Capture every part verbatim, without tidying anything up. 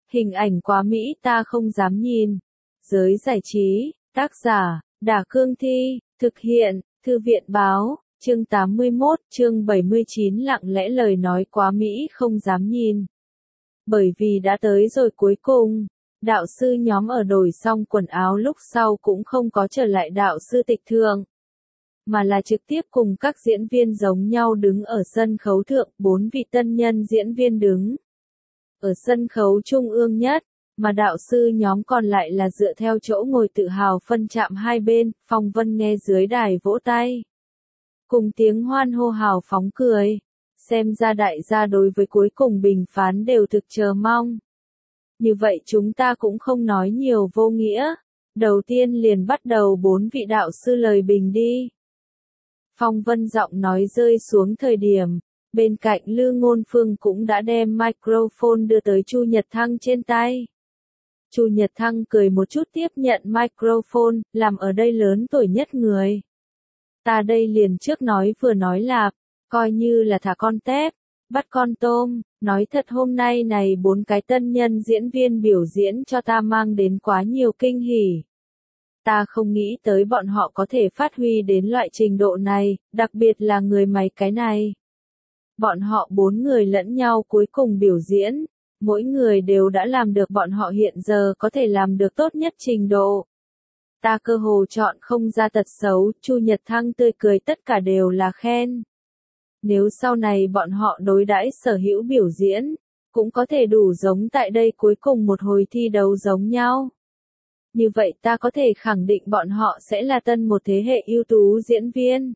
Hình ảnh quá mỹ ta không dám nhìn. Giới giải trí, tác giả, Đả Cương Thi, thực hiện, Thư viện báo, chương tám mươi mốt, chương bảy mươi chín lặng lẽ lời nói quá mỹ không dám nhìn. Bởi vì đã tới rồi cuối cùng, đạo sư nhóm ở đổi xong quần áo lúc sau cũng không có trở lại đạo sư tịch thượng, mà là trực tiếp cùng các diễn viên giống nhau đứng ở sân khấu thượng, bốn vị tân nhân diễn viên đứng ở sân khấu trung ương nhất, mà đạo sư nhóm còn lại là dựa theo chỗ ngồi tự hào phân chạm hai bên. Phong Vân nghe dưới đài vỗ tay, cùng tiếng hoan hô hào phóng cười, xem ra đại gia đối với cuối cùng bình phán đều thực chờ mong. Như vậy chúng ta cũng không nói nhiều vô nghĩa, đầu tiên liền bắt đầu bốn vị đạo sư lời bình đi. Phong Vân giọng nói rơi xuống thời điểm, bên cạnh Lư Ngôn Phương cũng đã đem microphone đưa tới Chu Nhật Thăng trên tay. Chu Nhật Thăng cười một chút tiếp nhận microphone, làm ở đây lớn tuổi nhất người. Ta đây liền trước nói vừa nói lạp, coi như là thả con tép, bắt con tôm, nói thật hôm nay này bốn cái tân nhân diễn viên biểu diễn cho ta mang đến quá nhiều kinh hỉ. Ta không nghĩ tới bọn họ có thể phát huy đến loại trình độ này, đặc biệt là người máy cái này. Bọn họ bốn người lẫn nhau cuối cùng biểu diễn, mỗi người đều đã làm được bọn họ hiện giờ có thể làm được tốt nhất trình độ. Ta cơ hồ chọn không ra tật xấu, Chu Nhật Thăng tươi cười tất cả đều là khen. Nếu sau này bọn họ đối đãi sở hữu biểu diễn, cũng có thể đủ giống tại đây cuối cùng một hồi thi đấu giống nhau. Như vậy ta có thể khẳng định bọn họ sẽ là tân một thế hệ ưu tú diễn viên.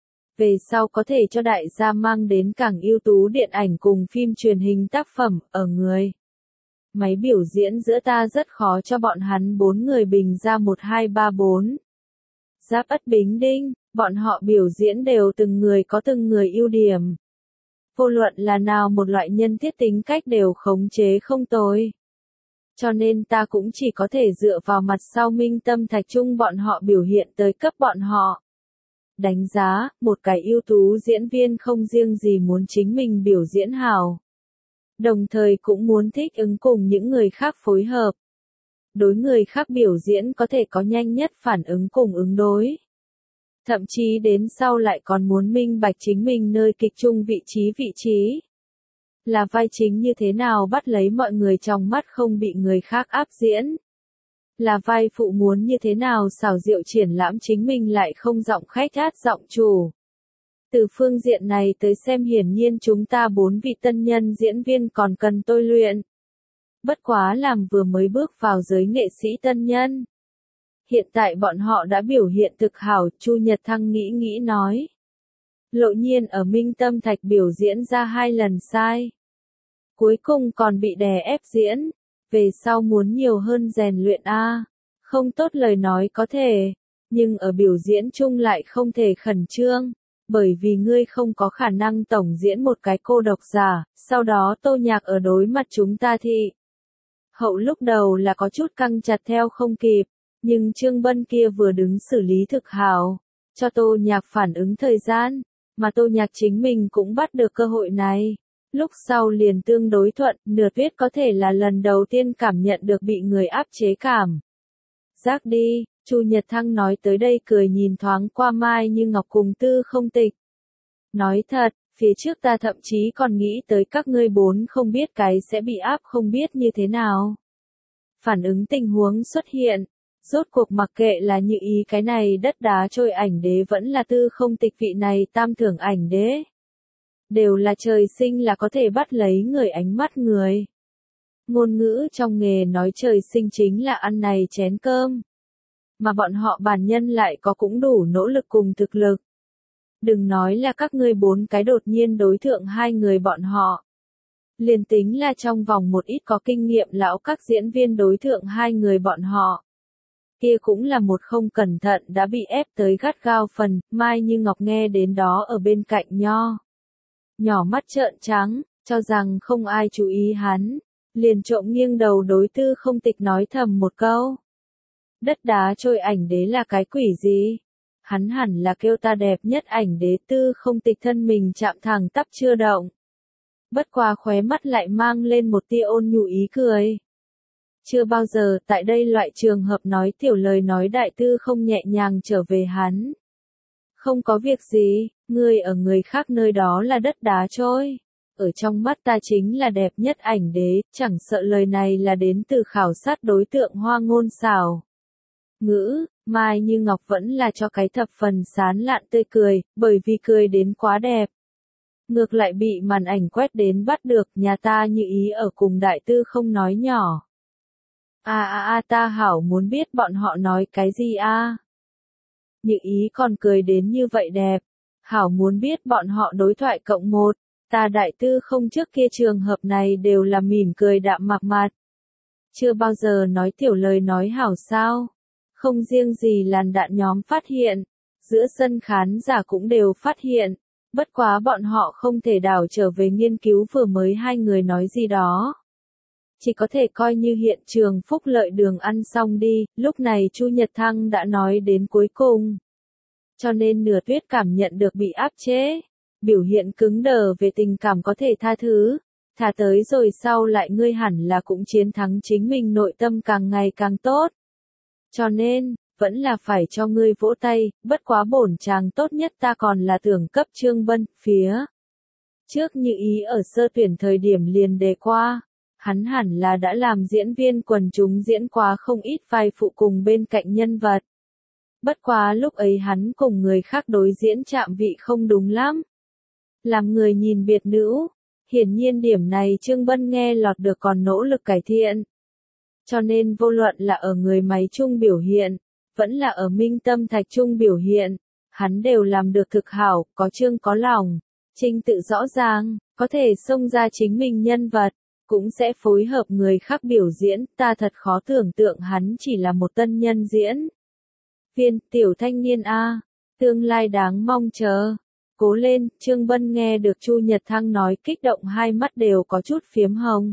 Về sau có thể cho đại gia mang đến càng ưu tú điện ảnh cùng phim truyền hình tác phẩm, ở người máy biểu diễn giữa ta rất khó cho bọn hắn bốn người bình ra một hai ba bốn. Giáp Ất Bính Đinh, bọn họ biểu diễn đều từng người có từng người ưu điểm. Vô luận là nào một loại nhân thiết tính cách đều khống chế không tồi. Cho nên ta cũng chỉ có thể dựa vào mặt sau Minh Tâm Thạch Trung bọn họ biểu hiện tới cấp bọn họ. Đánh giá, một cái ưu tú diễn viên không riêng gì muốn chính mình biểu diễn hào, đồng thời cũng muốn thích ứng cùng những người khác phối hợp. Đối người khác biểu diễn có thể có nhanh nhất phản ứng cùng ứng đối. Thậm chí đến sau lại còn muốn minh bạch chính mình nơi kịch trung vị trí vị trí. Là vai chính như thế nào bắt lấy mọi người trong mắt không bị người khác áp diễn. Là vai phụ muốn như thế nào xảo diệu triển lãm chính mình lại không giọng khách hát giọng chủ. Từ phương diện này tới xem hiển nhiên chúng ta bốn vị tân nhân diễn viên còn cần tôi luyện. Bất quá làm vừa mới bước vào giới nghệ sĩ tân nhân. Hiện tại bọn họ đã biểu hiện thực hảo, Chu Nhật Thăng nghĩ nghĩ nói. Lộ nhiên ở Minh Tâm Thạch biểu diễn ra hai lần sai. Cuối cùng còn bị đè ép diễn. Về sau muốn nhiều hơn rèn luyện a. Không tốt lời nói có thể, nhưng ở biểu diễn chung lại không thể khẩn trương, bởi vì ngươi không có khả năng tổng diễn một cái cô độc giả, sau đó Tô Nhạc ở đối mặt chúng ta thì hậu lúc đầu là có chút căng chặt theo không kịp, nhưng Trương Bân kia vừa đứng xử lý thực hảo, cho Tô Nhạc phản ứng thời gian, mà Tô Nhạc chính mình cũng bắt được cơ hội này. Lúc sau liền tương đối thuận, nửa tuyết có thể là lần đầu tiên cảm nhận được bị người áp chế cảm. Giác đi, Chu Nhật Thăng nói tới đây cười nhìn thoáng qua Mai Như Ngọc cùng Tư Không Tịch. Nói thật, phía trước ta thậm chí còn nghĩ tới các ngươi bốn không biết cái sẽ bị áp không biết như thế nào. Phản ứng tình huống xuất hiện, rốt cuộc mặc kệ là Như Ý cái này đất đá trôi ảnh đế vẫn là Tư Không Tịch vị này tam thưởng ảnh đế. Đều là trời sinh là có thể bắt lấy người ánh mắt người. Ngôn ngữ trong nghề nói trời sinh chính là ăn này chén cơm. Mà bọn họ bản nhân lại có cũng đủ nỗ lực cùng thực lực. Đừng nói là các ngươi bốn cái đột nhiên đối thượng hai người bọn họ. Liền tính là trong vòng một ít có kinh nghiệm lão các diễn viên đối thượng hai người bọn họ. Kia cũng là một không cẩn thận đã bị ép tới gắt gao phần, Mai Như Ngọc nghe đến đó ở bên cạnh nho. Nhỏ mắt trợn trắng, cho rằng không ai chú ý hắn, liền trộm nghiêng đầu đối Tư Không Tịch nói thầm một câu. Đất đá trôi ảnh đế là cái quỷ gì? Hắn hẳn là kêu ta đẹp nhất ảnh đế. Tư Không Tịch thân mình chạm thẳng tắp chưa động. Bất quá khóe mắt lại mang lên một tia ôn nhu ý cười. Chưa bao giờ tại đây loại trường hợp nói tiểu lời nói đại tư không nhẹ nhàng trở về hắn. Không có việc gì, ngươi ở người khác nơi đó là đất đá trôi. Ở trong mắt ta chính là đẹp nhất ảnh đế, chẳng sợ lời này là đến từ khảo sát đối tượng hoa ngôn xảo. Ngữ, Mai Như Ngọc vẫn là cho cái thập phần sán lạn tươi cười, bởi vì cười đến quá đẹp. Ngược lại bị màn ảnh quét đến bắt được, nhà ta Như Ý ở cùng đại tư không nói nhỏ. A a a ta hảo muốn biết bọn họ nói cái gì a. Như Ý còn cười đến như vậy đẹp. Hảo muốn biết bọn họ đối thoại cộng một. Ta đại tư không trước kia trường hợp này đều là mỉm cười đạm mạc mặt. Chưa bao giờ nói tiểu lời nói hảo sao. Không riêng gì làn đạn nhóm phát hiện. Giữa sân khán giả cũng đều phát hiện. Bất quá bọn họ không thể đảo trở về nghiên cứu vừa mới hai người nói gì đó. Chỉ có thể coi như hiện trường phúc lợi đường ăn xong đi, lúc này Chu Nhật Thăng đã nói đến cuối cùng. Cho nên Nửa Tuyết cảm nhận được bị áp chế. Biểu hiện cứng đờ về tình cảm có thể tha thứ. Thả tới rồi sau lại ngươi hẳn là cũng chiến thắng chính mình nội tâm càng ngày càng tốt. Cho nên, vẫn là phải cho ngươi vỗ tay, bất quá bổn chàng tốt nhất ta còn là tưởng cấp Trương Bân, phía. Trước Như Ý ở sơ tuyển thời điểm liền đề qua. Hắn hẳn là đã làm diễn viên quần chúng diễn qua không ít vai phụ cùng bên cạnh nhân vật. Bất quá lúc ấy hắn cùng người khác đối diễn chạm vị không đúng lắm. Làm người nhìn biệt nữ, hiển nhiên điểm này Trương Bân nghe lọt được còn nỗ lực cải thiện. Cho nên vô luận là ở người máy chung biểu hiện, vẫn là ở minh tâm thạch chung biểu hiện, hắn đều làm được thực hảo, có chương có lòng, trình tự rõ ràng, có thể xông ra chính mình nhân vật, cũng sẽ phối hợp người khác biểu diễn, ta thật khó tưởng tượng hắn chỉ là một tân nhân diễn. Viên, tiểu thanh niên A, tương lai đáng mong chờ. Cố lên, Trương Bân nghe được Chu Nhật Thăng nói kích động hai mắt đều có chút phiếm hồng.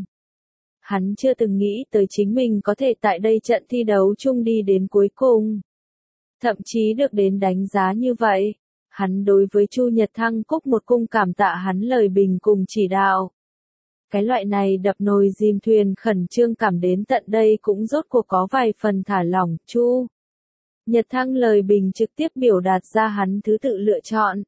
Hắn chưa từng nghĩ tới chính mình có thể tại đây trận thi đấu chung đi đến cuối cùng. Thậm chí được đến đánh giá như vậy. Hắn đối với Chu Nhật Thăng cúc một cung cảm tạ hắn lời bình cùng chỉ đạo. Cái loại này đập nồi dìm thuyền khẩn trương cảm đến tận đây cũng rốt cuộc có vài phần thả lỏng, Chu. Nhật Thăng lời bình trực tiếp biểu đạt ra hắn thứ tự lựa chọn.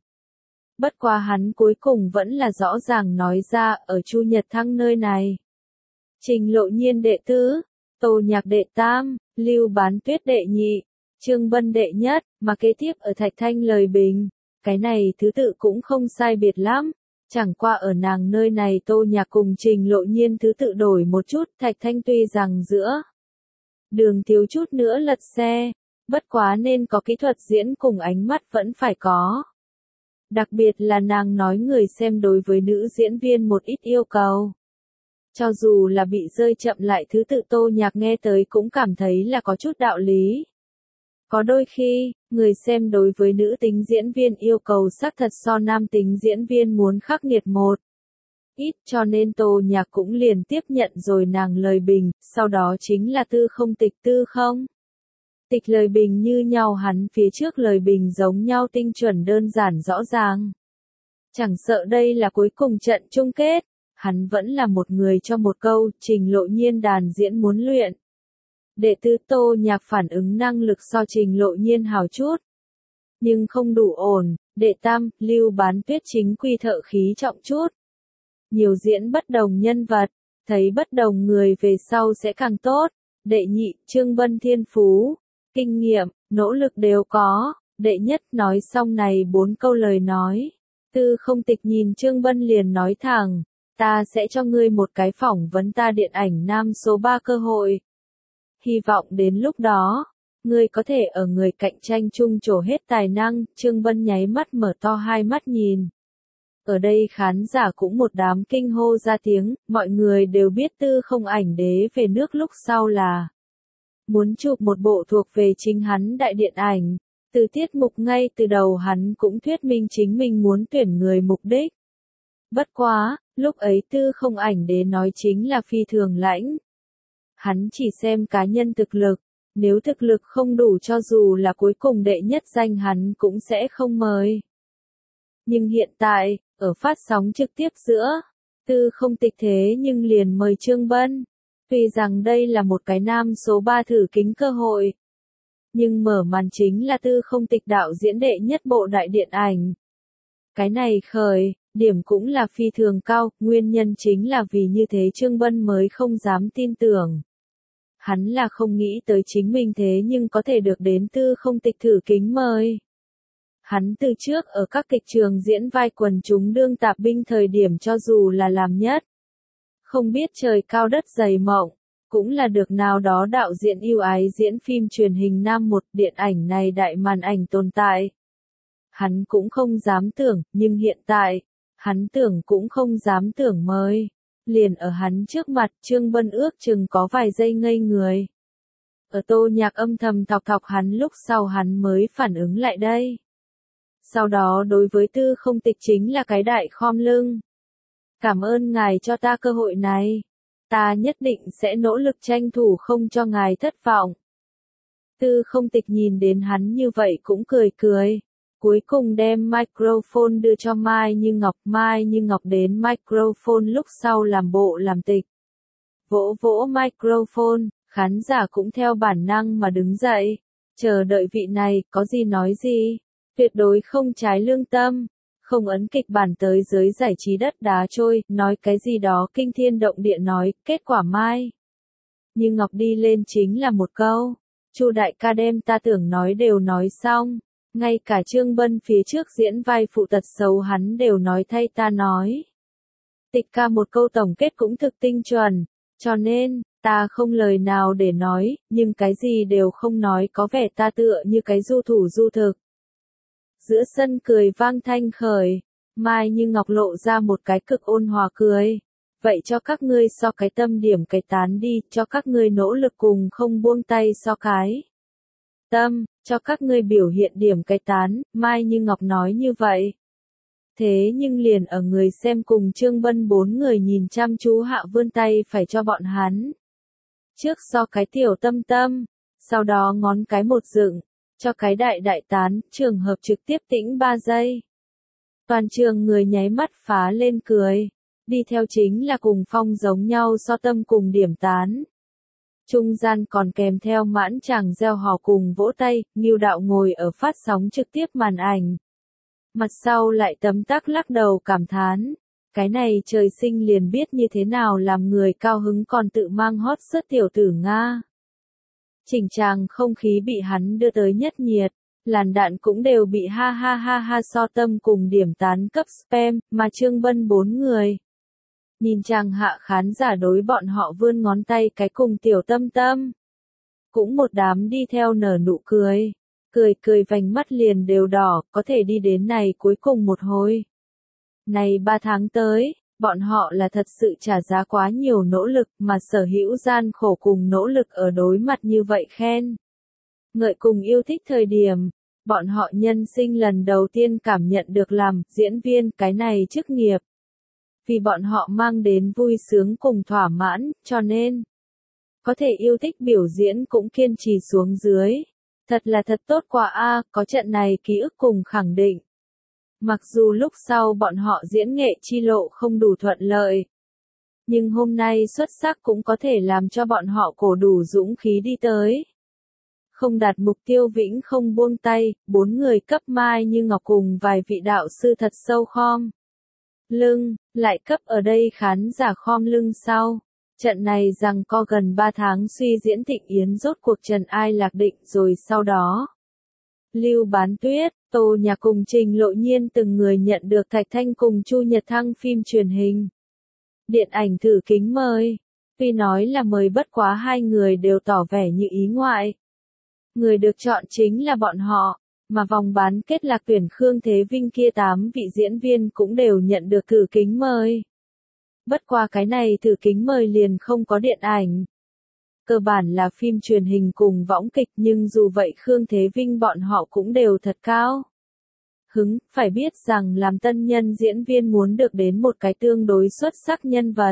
Bất quá hắn cuối cùng vẫn là rõ ràng nói ra ở Chu Nhật Thăng nơi này. Trình Lộ Nhiên đệ tứ, Tô Nhạc đệ tam, Lưu Bán Tuyết đệ nhị, Trương Bân đệ nhất, mà kế tiếp ở Thạch Thanh lời bình. Cái này thứ tự cũng không sai biệt lắm. Chẳng qua ở nàng nơi này Tô Nhạc cùng Trình Lộ Nhiên thứ tự đổi một chút, Thạch Thanh tuy rằng giữa đường thiếu chút nữa lật xe, bất quá nên có kỹ thuật diễn cùng ánh mắt vẫn phải có. Đặc biệt là nàng nói người xem đối với nữ diễn viên một ít yêu cầu. Cho dù là bị rơi chậm lại thứ tự Tô Nhạc nghe tới cũng cảm thấy là có chút đạo lý. Có đôi khi, người xem đối với nữ tính diễn viên yêu cầu xác thật so nam tính diễn viên muốn khắc nghiệt một ít, cho nên Tô Nhạc cũng liền tiếp nhận rồi nàng lời bình, sau đó chính là tư không tịch tư không. Tịch lời bình như nhau hắn phía trước lời bình giống nhau tinh chuẩn đơn giản rõ ràng. Chẳng sợ đây là cuối cùng trận chung kết, hắn vẫn là một người cho một câu, Trình Lộ Nhiên đàn diễn muốn luyện. Đệ tứ Tô Nhạc phản ứng năng lực so Trình Lộ Nhiên hào chút. Nhưng không đủ ổn, đệ tam, Lưu Bán Tuyết chính quy thợ khí trọng chút. Nhiều diễn bất đồng nhân vật, thấy bất đồng người về sau sẽ càng tốt. Đệ nhị, Trương Bân thiên phú, kinh nghiệm, nỗ lực đều có. Đệ nhất nói xong này bốn câu lời nói. Tư không tịch nhìn Trương Bân liền nói thẳng, ta sẽ cho ngươi một cái phỏng vấn ta điện ảnh nam số ba cơ hội. Hy vọng đến lúc đó, ngươi có thể ở người cạnh tranh chung trổ hết tài năng, Trương Bân nháy mắt mở to hai mắt nhìn. Ở đây khán giả cũng một đám kinh hô ra tiếng, mọi người đều biết tư không ảnh đế về nước lúc sau là muốn chụp một bộ thuộc về chính hắn đại điện ảnh. Từ tiết mục ngay từ đầu hắn cũng thuyết minh chính mình muốn tuyển người mục đích. Bất quá, lúc ấy tư không ảnh đế nói chính là phi thường lãnh. Hắn chỉ xem cá nhân thực lực, nếu thực lực không đủ cho dù là cuối cùng đệ nhất danh hắn cũng sẽ không mời. Nhưng hiện tại, ở phát sóng trực tiếp giữa, tư không tịch thế nhưng liền mời Trương Bân. Tuy rằng đây là một cái nam số ba thử kính cơ hội, nhưng mở màn chính là Tư Không Tịch đạo diễn đệ nhất bộ đại điện ảnh. Cái này khởi, điểm cũng là phi thường cao, nguyên nhân chính là vì như thế Trương Bân mới không dám tin tưởng. Hắn là không nghĩ tới chính mình thế nhưng có thể được đến Tư Không Tịch thử kính mời. Hắn từ trước ở các kịch trường diễn vai quần chúng đương tạp binh thời điểm cho dù là làm nhất. Không biết trời cao đất dày mộng, cũng là được nào đó đạo diễn yêu ái diễn phim truyền hình nam một điện ảnh này đại màn ảnh tồn tại. Hắn cũng không dám tưởng, nhưng hiện tại, hắn tưởng cũng không dám tưởng mới. Liền ở hắn trước mặt, Trương Bân ước chừng có vài giây ngây người. Ở Tô Nhạc âm thầm thọc thọc hắn lúc sau hắn mới phản ứng lại đây. Sau đó đối với Tư Không Tịch chính là cái đại khom lưng. Cảm ơn ngài cho ta cơ hội này. Ta nhất định sẽ nỗ lực tranh thủ không cho ngài thất vọng. Tư Không Tịch nhìn đến hắn như vậy cũng cười cười. Cuối cùng đem microphone đưa cho Mai Như Ngọc. Mai Như Ngọc đến microphone lúc sau làm bộ làm tịch. Vỗ vỗ microphone, khán giả cũng theo bản năng mà đứng dậy. Chờ đợi vị này, có gì nói gì. Tuyệt đối không trái lương tâm. Không ấn kịch bản tới giới giải trí đất đá trôi, nói cái gì đó kinh thiên động địa nói, kết quả Mai Như Ngọc đi lên chính là một câu. Chu đại ca đem ta tưởng nói đều nói xong. Ngay cả Trương Bân phía trước diễn vai phụ tật xấu hắn đều nói thay ta nói. Tịch ca một câu tổng kết cũng thực tinh chuẩn, cho nên, ta không lời nào để nói, nhưng cái gì đều không nói có vẻ ta tựa như cái du thủ du thực. Giữa sân cười vang thanh khởi, Mai Như Ngọc lộ ra một cái cực ôn hòa cười. Vậy cho các ngươi so cái tâm điểm cái tán đi, cho các ngươi nỗ lực cùng không buông tay so cái tâm, cho các ngươi biểu hiện điểm cái tán, Mai Như Ngọc nói như vậy. Thế nhưng liền ở người xem cùng Trương Bân bốn người nhìn chăm chú hạ vươn tay phải cho bọn hắn. Trước so cái tiểu tâm tâm, sau đó ngón cái một dựng, cho cái đại đại tán, trường hợp trực tiếp tĩnh ba giây. Toàn trường người nháy mắt phá lên cười, đi theo chính là cùng phong giống nhau so tâm cùng điểm tán. Trung gian còn kèm theo mãn chàng reo hò cùng vỗ tay, Ngưu đạo ngồi ở phát sóng trực tiếp màn ảnh. Mặt sau lại tấm tắc lắc đầu cảm thán, cái này trời sinh liền biết như thế nào làm người cao hứng còn tự mang hot sớt tiểu tử Nga. Chỉnh tràng không khí bị hắn đưa tới nhất nhiệt, làn đạn cũng đều bị ha ha ha ha so tâm cùng điểm tán cấp spam, mà Trương Bân bốn người. Nhìn chàng hạ khán giả đối bọn họ vươn ngón tay cái cùng tiểu tâm tâm. Cũng một đám đi theo nở nụ cười. Cười cười vành mắt liền đều đỏ, có thể đi đến này cuối cùng một hồi. Này ba tháng tới, bọn họ là thật sự trả giá quá nhiều nỗ lực mà sở hữu gian khổ cùng nỗ lực ở đối mặt như vậy khen. Ngợi cùng yêu thích thời điểm, bọn họ nhân sinh lần đầu tiên cảm nhận được làm diễn viên cái này chức nghiệp. Vì bọn họ mang đến vui sướng cùng thỏa mãn, cho nên có thể yêu thích biểu diễn cũng kiên trì xuống dưới. Thật là thật tốt quá a, có trận này ký ức cùng khẳng định. Mặc dù lúc sau bọn họ diễn nghệ chi lộ không đủ thuận lợi, nhưng hôm nay xuất sắc cũng có thể làm cho bọn họ cổ đủ dũng khí đi tới. Không đạt mục tiêu vĩnh không buông tay, bốn người cấp Mai Như Ngọc cùng vài vị đạo sư thật sâu khom lưng, lại cấp ở đây khán giả khom lưng sau. Trận này rằng co gần ba tháng suy diễn Thịnh Yến rốt cuộc trần ai lạc định rồi sau đó. Lưu Bán Tuyết, Tô Nhạc cùng Trình Lộ Nhiên từng người nhận được Thạch Thanh cùng Chu Nhật Thăng phim truyền hình. Điện ảnh thử kính mời. Tuy nói là mời bất quá hai người đều tỏ vẻ như ý ngoại. Người được chọn chính là bọn họ, mà vòng bán kết lạc tuyển Khương Thế Vinh kia tám vị diễn viên cũng đều nhận được thử kính mời. Bất qua cái này thử kính mời liền không có điện ảnh. Cơ bản là phim truyền hình cùng võng kịch nhưng dù vậy Khương Thế Vinh bọn họ cũng đều thật cao. Hứng, phải biết rằng làm tân nhân diễn viên muốn được đến một cái tương đối xuất sắc nhân vật.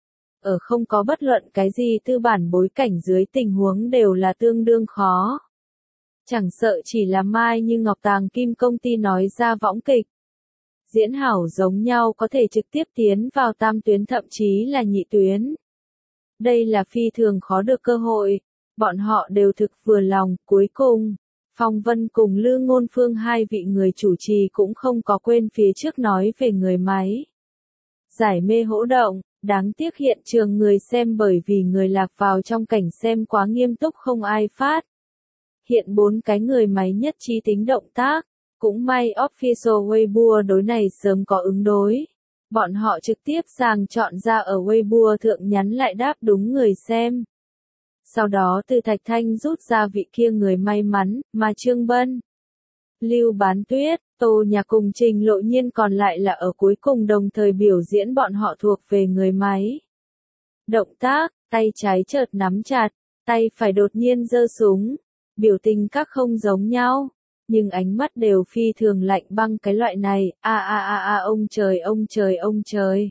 Ở không có bất luận cái gì tư bản bối cảnh dưới tình huống đều là tương đương khó. Chẳng sợ chỉ là Mai Như Ngọc Tàng Kim công ty nói ra võng kịch. Diễn hảo giống nhau có thể trực tiếp tiến vào tam tuyến thậm chí là nhị tuyến. Đây là phi thường khó được cơ hội. Bọn họ đều thực vừa lòng, cuối cùng. Phong Vân cùng Lư Ngôn Phương hai vị người chủ trì cũng không có quên phía trước nói về người máy. Giải mê hỗ động, đáng tiếc hiện trường người xem bởi vì người lạc vào trong cảnh xem quá nghiêm túc không ai phát. Hiện bốn cái người máy nhất trí tính động tác, cũng may Official Weibo đối này sớm có ứng đối. Bọn họ trực tiếp sàng chọn ra ở Weibo thượng nhắn lại đáp đúng người xem. Sau đó từ Thạch Thanh rút ra vị kia người may mắn, mà Trương Bân, Lưu Bán Tuyết, Tô Nhạc cùng Trình Lộ Nhiên còn lại là ở cuối cùng đồng thời biểu diễn bọn họ thuộc về người máy. Động tác, tay trái chợt nắm chặt, tay phải đột nhiên giơ súng, biểu tình các không giống nhau, nhưng ánh mắt đều phi thường lạnh băng cái loại này, a a a a ông trời ông trời ông trời.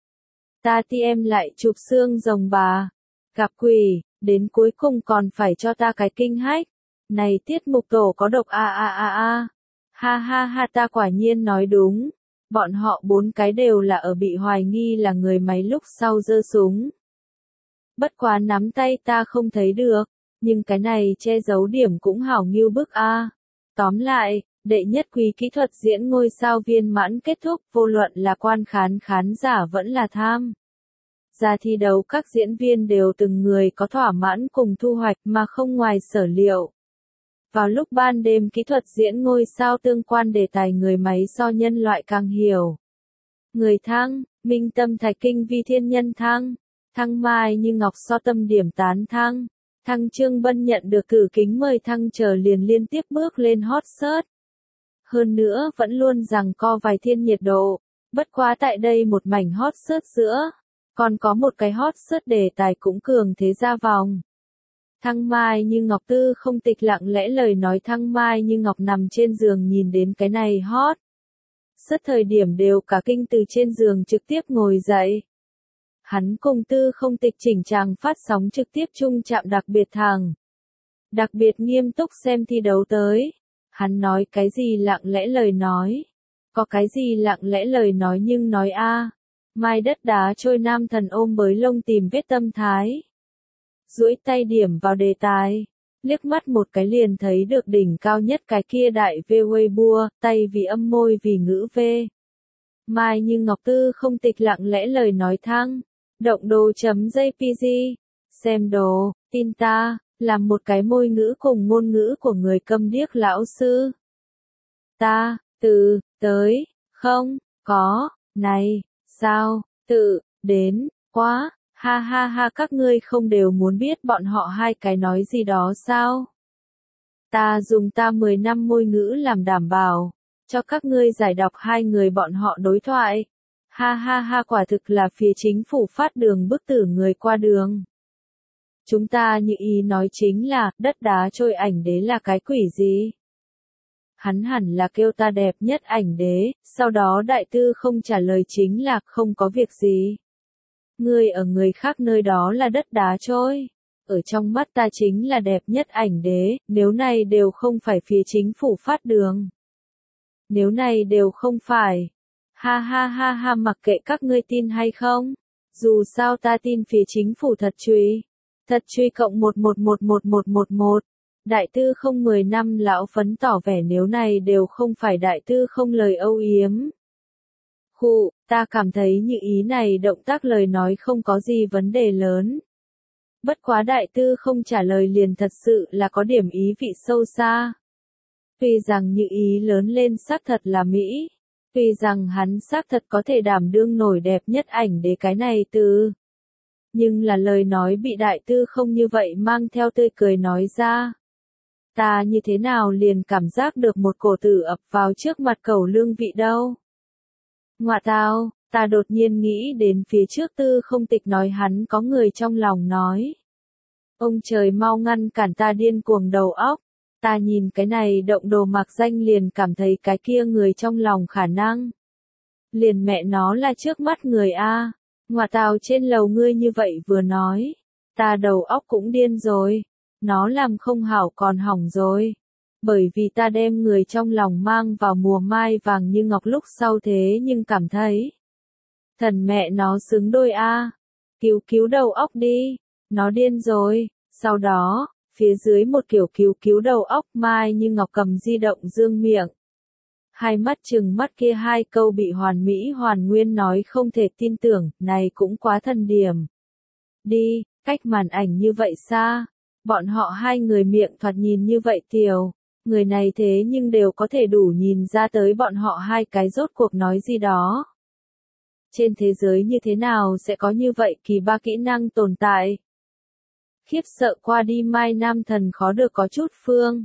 Ta ti em lại chụp xương rồng bà, gặp quỷ, đến cuối cùng còn phải cho ta cái kinh hách. Này tiết mục tổ có độc a a a a. Ha ha ha ta quả nhiên nói đúng. Bọn họ bốn cái đều là ở bị hoài nghi là người máy lúc sau giơ súng. Bất quá nắm tay ta không thấy được, nhưng cái này che giấu điểm cũng hảo nghiêu bức a. Tóm lại, đệ nhất quý kỹ thuật diễn ngôi sao viên mãn kết thúc, vô luận là quan khán khán giả vẫn là tham. Ra thi đấu các diễn viên đều từng người có thỏa mãn cùng thu hoạch mà không ngoài sở liệu. Vào lúc ban đêm kỹ thuật diễn ngôi sao tương quan đề tài người máy so nhân loại càng hiểu. Người thăng, Minh Tâm Thạch Kinh Vi Thiên Nhân thăng, thăng Mai Như Ngọc so tâm điểm tán thăng, thăng Trương Bân nhận được cử kính mời thăng chờ liền liên tiếp bước lên hot search. Hơn nữa vẫn luôn rằng co vài thiên nhiệt độ, bất quá tại đây một mảnh hot search giữa, còn có một cái hot search đề tài cũng cường thế ra vòng. Thăng Mai Như Ngọc Tư không tịch lặng lẽ lời nói Thăng Mai Như Ngọc nằm trên giường nhìn đến cái này hot. Rất thời điểm đều cả kinh từ trên giường trực tiếp ngồi dậy. Hắn cùng Tư không tịch chỉnh chàng phát sóng trực tiếp chung chạm đặc biệt thẳng. Đặc biệt nghiêm túc xem thi đấu tới. Hắn nói cái gì lặng lẽ lời nói. Có cái gì lặng lẽ lời nói nhưng nói a. Mai đất đá trôi nam thần ôm bới lông tìm vết tâm thái. Duỗi tay điểm vào đề tài, liếc mắt một cái liền thấy được đỉnh cao nhất cái kia đại V Weibo, tay vì âm môi vì ngữ V. Mai Như Ngọc Tư không tịch lặng lẽ lời nói thăng, động đồ.jpg, xem đồ, tin ta, làm một cái môi ngữ cùng ngôn ngữ của người câm điếc lão sư. Ta, từ, tới, không, có, này, sao, tự, đến, quá. Ha ha ha các ngươi không đều muốn biết bọn họ hai cái nói gì đó sao? Ta dùng ta mười năm môi ngữ làm đảm bảo, cho các ngươi giải đọc hai người bọn họ đối thoại. Ha ha ha quả thực là phía chính phủ phát đường bức tử người qua đường. Chúng ta như ý nói chính là, đất đá trôi ảnh đế là cái quỷ gì? Hắn hẳn là kêu ta đẹp nhất ảnh đế, sau đó đại tư không trả lời chính là không có việc gì. Ngươi ở người khác nơi đó là đất đá trôi. Ở trong mắt ta chính là đẹp nhất ảnh đế, nếu này đều không phải phía chính phủ phát đường. Nếu này đều không phải. Ha ha ha ha mặc kệ các ngươi tin hay không. Dù sao ta tin phía chính phủ thật truy. Thật truy cộng một một một một một một một. Đại tư không mười năm lão phấn tỏ vẻ nếu này đều không phải đại tư không lời âu yếm. Khụ, ta cảm thấy như ý này động tác lời nói không có gì vấn đề lớn. Bất quá đại tư không trả lời liền thật sự là có điểm ý vị sâu xa. Tuy rằng như ý lớn lên xác thật là Mỹ. Tuy rằng hắn xác thật có thể đảm đương nổi đẹp nhất ảnh đế cái này từ. Nhưng là lời nói bị đại tư không như vậy mang theo tươi cười nói ra. Ta như thế nào liền cảm giác được một cổ tử ập vào trước mặt cẩu lương vị đâu. Ngoạ tao, ta đột nhiên nghĩ đến phía trước tư không tịch nói hắn có người trong lòng nói. Ông trời mau ngăn cản ta điên cuồng đầu óc, ta nhìn cái này động đồ mặc danh liền cảm thấy cái kia người trong lòng khả năng. Liền mẹ nó là trước mắt người A, ngoạ tao trên lầu ngươi như vậy vừa nói, ta đầu óc cũng điên rồi, nó làm không hảo còn hỏng rồi. Bởi vì ta đem người trong lòng mang vào mùa mai vàng như ngọc lúc sau thế nhưng cảm thấy. Thần mẹ nó xứng đôi a. Cứu cứu đầu óc đi. Nó điên rồi. Sau đó, phía dưới một kiểu cứu cứu đầu óc Mai Như Ngọc cầm di động dương miệng. Hai mắt trừng mắt kia hai câu bị hoàn mỹ hoàn nguyên nói không thể tin tưởng, này cũng quá thần điểm. Đi, cách màn ảnh như vậy xa, bọn họ hai người miệng thoạt nhìn như vậy tiểu, người này thế nhưng đều có thể đủ nhìn ra tới bọn họ hai cái rốt cuộc nói gì đó. Trên thế giới như thế nào sẽ có như vậy kỳ ba kỹ năng tồn tại? Khiếp sợ qua đi Mai Nam Thần khó được có chút phương.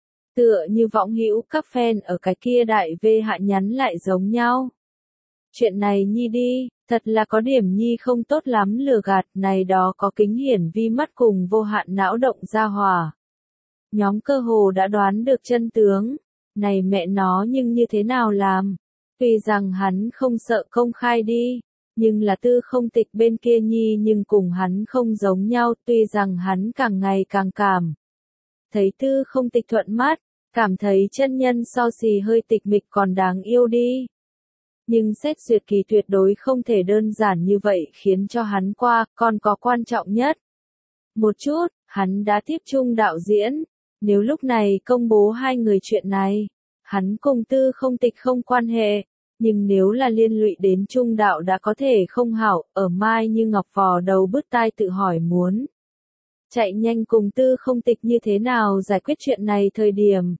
Tựa như võng hữu các fan ở cái kia đại V hạ nhắn lại giống nhau. Chuyện này nhi đi, thật là có điểm nhi không tốt lắm lừa gạt này đó có kính hiển vi mắt cùng vô hạn não động ra hòa. Nhóm cơ hồ đã đoán được chân tướng, này mẹ nó nhưng như thế nào làm, tuy rằng hắn không sợ công khai đi, nhưng là tư không tịch bên kia nhi nhưng cùng hắn không giống nhau tuy rằng hắn càng ngày càng cảm. Thấy tư không tịch thuận mắt, cảm thấy chân nhân so xì hơi tịch mịch còn đáng yêu đi. Nhưng xét duyệt kỳ tuyệt đối không thể đơn giản như vậy khiến cho hắn qua, còn có quan trọng nhất. Một chút, hắn đã tiếp chung đạo diễn, nếu lúc này công bố hai người chuyện này, hắn cùng tư không tịch không quan hệ, nhưng nếu là liên lụy đến trung đạo đã có thể không hảo, ở Mai Như Ngọc vò đầu bứt tai tự hỏi muốn. Chạy nhanh cùng tư không tịch như thế nào giải quyết chuyện này thời điểm.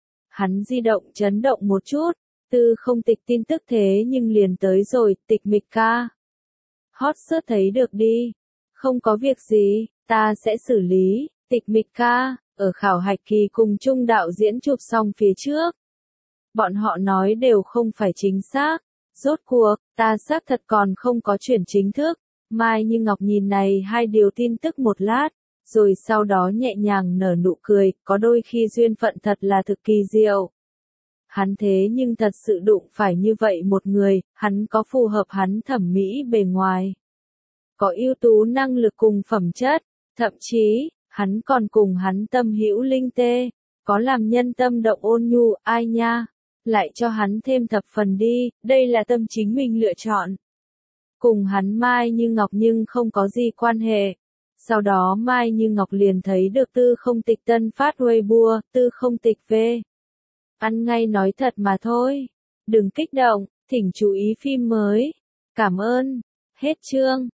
Hắn di động chấn động một chút, tư không tịch tin tức thế nhưng liền tới rồi, tịch mịch ca. Hot search thấy được đi. Không có việc gì, ta sẽ xử lý, tịch mịch ca, ở khảo hạch kỳ cùng chung đạo diễn chụp xong phía trước. Bọn họ nói đều không phải chính xác. Rốt cuộc, ta xác thật còn không có chuyển chính thức. Mai Như Ngọc nhìn này hai điều tin tức một lát, rồi sau đó nhẹ nhàng nở nụ cười, có đôi khi duyên phận thật là thực kỳ diệu. Hắn thế nhưng thật sự đụng phải như vậy một người, hắn có phù hợp hắn thẩm mỹ bề ngoài. Có ưu tú năng lực cùng phẩm chất, thậm chí, hắn còn cùng hắn tâm hữu linh tê, có làm nhân tâm động ôn nhu, ai nha, lại cho hắn thêm thập phần đi, đây là tâm chính mình lựa chọn. Cùng hắn Mai Như Ngọc nhưng không có gì quan hệ. Sau đó Mai Như Ngọc liền thấy được tư không tịch tân phát Weibo, tư không tịch về. Ăn ngay nói thật mà thôi. Đừng kích động, thỉnh chú ý phim mới. Cảm ơn. Hết chương.